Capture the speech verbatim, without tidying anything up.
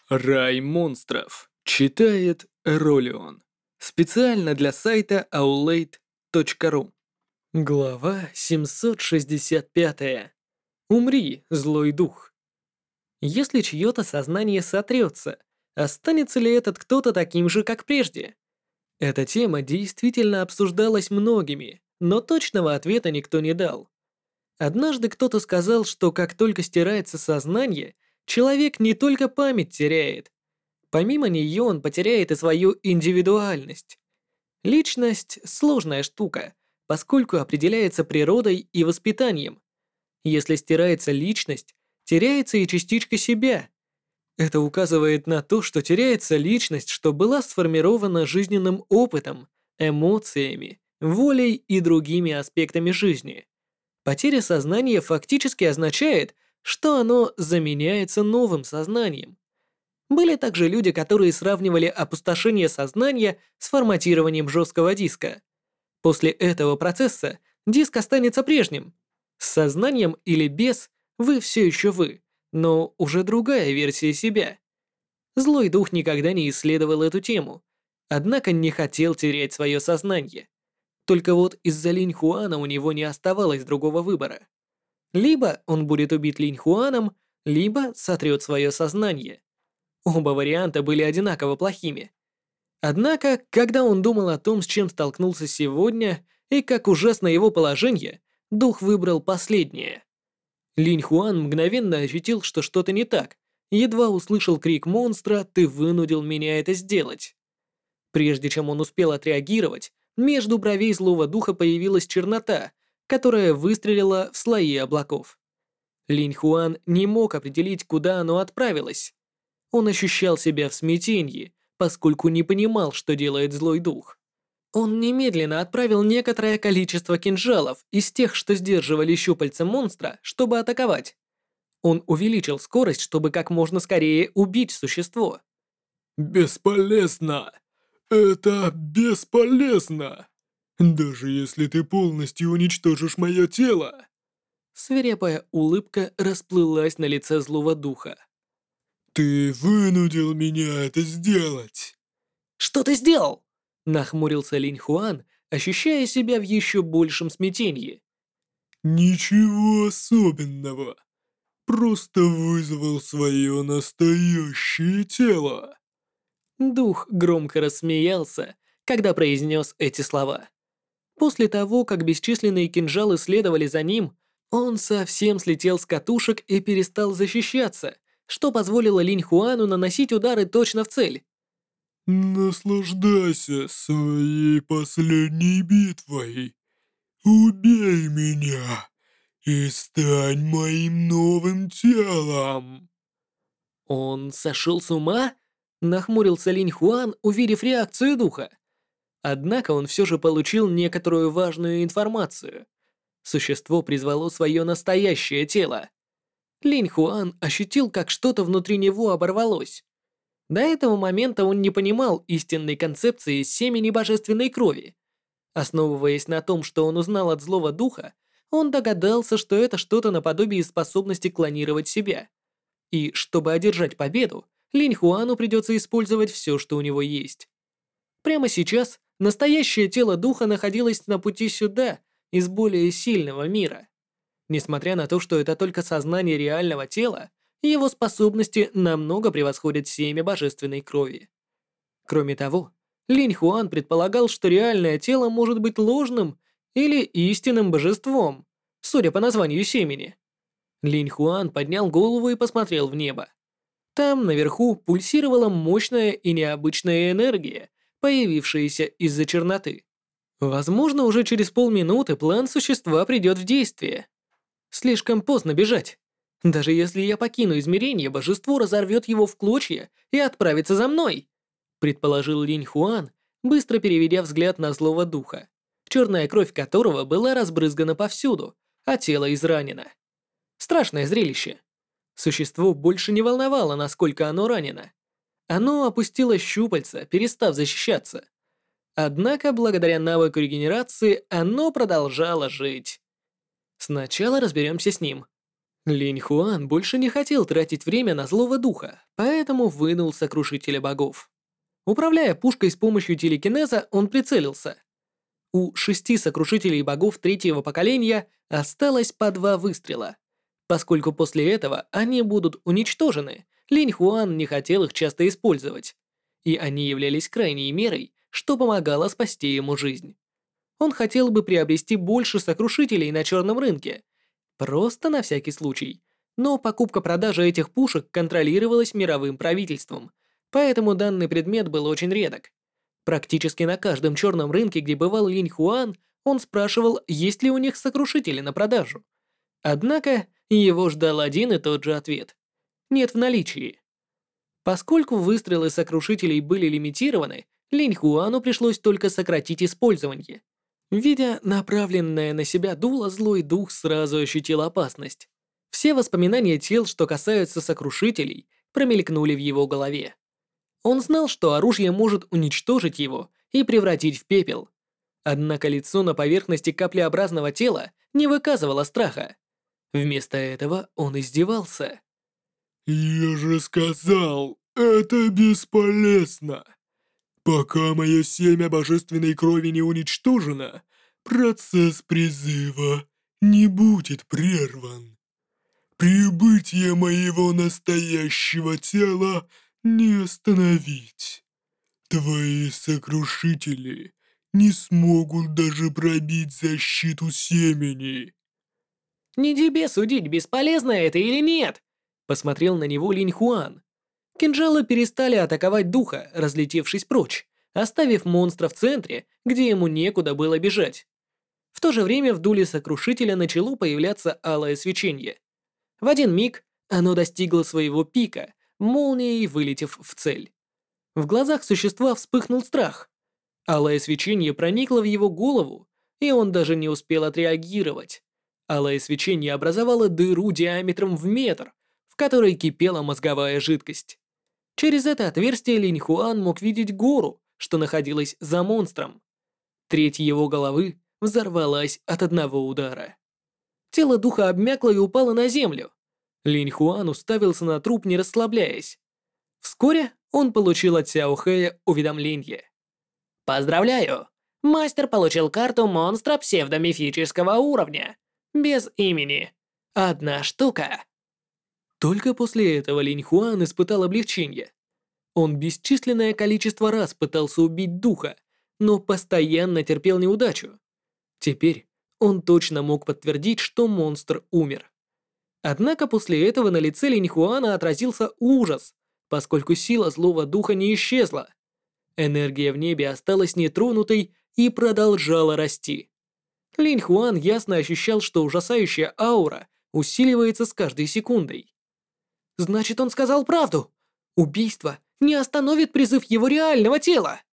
Рай монстров. Читает Ролион. Специально для сайта аулейт точка ру. Глава семьсот шестьдесят пять. Умри, злой дух. Если чье-то сознание сотрется, останется ли этот кто-то таким же, как прежде? Эта тема действительно обсуждалась многими, но точного ответа никто не дал. Однажды кто-то сказал, что как только стирается сознание, человек не только память теряет. Помимо нее он потеряет и свою индивидуальность. Личность – сложная штука, поскольку определяется природой и воспитанием. Если стирается личность, теряется и частичка себя. Это указывает на то, что теряется личность, что была сформирована жизненным опытом, эмоциями, волей и другими аспектами жизни. Потеря сознания фактически означает, что оно заменяется новым сознанием. Были также люди, которые сравнивали опустошение сознания с форматированием жесткого диска. После этого процесса диск останется прежним. С сознанием или без вы все еще вы, но уже другая версия себя. Злой дух никогда не исследовал эту тему, однако не хотел терять свое сознание. Только вот из-за Линь Хуана у него не оставалось другого выбора. Либо он будет убит Линь Хуаном, либо сотрет свое сознание. Оба варианта были одинаково плохими. Однако, когда он думал о том, с чем столкнулся сегодня, и как ужасно его положение, дух выбрал последнее. Линь Хуан мгновенно ощутил, что что-то не так. Едва услышал крик монстра: «Ты вынудил меня это сделать». Прежде чем он успел отреагировать, между бровей злого духа появилась чернота, которая выстрелила в слои облаков. Линь Хуан не мог определить, куда оно отправилось. Он ощущал себя в смятении, поскольку не понимал, что делает злой дух. Он немедленно отправил некоторое количество кинжалов из тех, что сдерживали щупальца монстра, чтобы атаковать. Он увеличил скорость, чтобы как можно скорее убить существо. Бесполезно! Это бесполезно! Даже если ты полностью уничтожишь мое тело. Свирепая улыбка расплылась на лице злого духа. Ты вынудил меня это сделать. «Что ты сделал?» – нахмурился Линь Хуан, ощущая себя в еще большем смятении. Ничего особенного. Просто вызвал свое настоящее тело. Дух громко рассмеялся, когда произнес эти слова. После того, как бесчисленные кинжалы следовали за ним, он совсем слетел с катушек и перестал защищаться, что позволило Линь Хуану наносить удары точно в цель. Наслаждайся своей последней битвой. Убей меня и стань моим новым телом. Он сошел с ума? Нахмурился Линь Хуан, увидев реакцию духа. Однако он все же получил некоторую важную информацию. Существо призвало свое настоящее тело. Линь Хуан ощутил, как что-то внутри него оборвалось. До этого момента он не понимал истинной концепции семени божественной крови. Основываясь на том, что он узнал от злого духа, он догадался, что это что-то наподобие способности клонировать себя. И чтобы одержать победу, Линь Хуану придется использовать все, что у него есть. Прямо сейчас настоящее тело духа находилось на пути сюда, из более сильного мира. Несмотря на то, что это только сознание реального тела, его способности намного превосходят семя божественной крови. Кроме того, Линь Хуан предполагал, что реальное тело может быть ложным или истинным божеством, судя по названию семени. Линь Хуан поднял голову и посмотрел в небо. Там, наверху, пульсировала мощная и необычная энергия, появившаяся из-за черноты. Возможно, уже через полминуты план существа придет в действие. Слишком поздно бежать. Даже если я покину измерение, божество разорвет его в клочья и отправится за мной, предположил Линь Хуан, быстро переведя взгляд на злого духа, черная кровь которого была разбрызгана повсюду, а тело изранено. Страшное зрелище. Существо больше не волновало, насколько оно ранено. Оно опустило щупальца, перестав защищаться. Однако, благодаря навыку регенерации, оно продолжало жить. Сначала разберемся с ним. Линь Хуан больше не хотел тратить время на злого духа, поэтому вынул Сокрушителя Богов. Управляя пушкой с помощью телекинеза, он прицелился. У шести Сокрушителей Богов третьего поколения осталось по два выстрела. Поскольку после этого они будут уничтожены, Линь Хуан не хотел их часто использовать. И они являлись крайней мерой, что помогало спасти ему жизнь. Он хотел бы приобрести больше Сокрушителей на черном рынке, просто на всякий случай. Но покупка-продажа этих пушек контролировалась мировым правительством, поэтому данный предмет был очень редок. Практически на каждом черном рынке, где бывал Линь Хуан, он спрашивал, есть ли у них сокрушители на продажу. Однако его ждал один и тот же ответ. Нет в наличии. Поскольку выстрелы сокрушителей были лимитированы, Линь Хуану пришлось только сократить использование. Видя направленное на себя дуло, злой дух сразу ощутил опасность. Все воспоминания тел, что касаются сокрушителей, промелькнули в его голове. Он знал, что оружие может уничтожить его и превратить в пепел. Однако лицо на поверхности каплеобразного тела не выказывало страха. Вместо этого он издевался. «Я же сказал, это бесполезно. Пока мое семя божественной крови не уничтожено, процесс призыва не будет прерван. Прибытие моего настоящего тела не остановить. Твои сокрушители не смогут даже пробить защиту семени». «Не тебе судить, бесполезно это или нет!» Посмотрел на него Линь Хуан. Кинжалы перестали атаковать духа, разлетевшись прочь, оставив монстра в центре, где ему некуда было бежать. В то же время в дуле сокрушителя начало появляться алое свечение. В один миг оно достигло своего пика, молнией вылетев в цель. В глазах существа вспыхнул страх. Алое свечение проникло в его голову, и он даже не успел отреагировать. Алое свечение образовало дыру диаметром в метр, в которой кипела мозговая жидкость. Через это отверстие Линь Хуан мог видеть гору, что находилась за монстром. Треть его головы взорвалась от одного удара. Тело духа обмякло и упало на землю. Линь Хуан уставился на труп, не расслабляясь. Вскоре он получил от Сяо Хэя уведомление. «Поздравляю! Мастер получил карту монстра псевдомифического уровня. Без имени. Одна штука». Только после этого Линь Хуан испытал облегчение. Он бесчисленное количество раз пытался убить духа, но постоянно терпел неудачу. Теперь он точно мог подтвердить, что монстр умер. Однако после этого на лице Линь Хуана отразился ужас, поскольку сила злого духа не исчезла. Энергия в небе осталась нетронутой и продолжала расти. Линь Хуан ясно ощущал, что ужасающая аура усиливается с каждой секундой. Значит, он сказал правду. Убийство не остановит призыв его реального тела.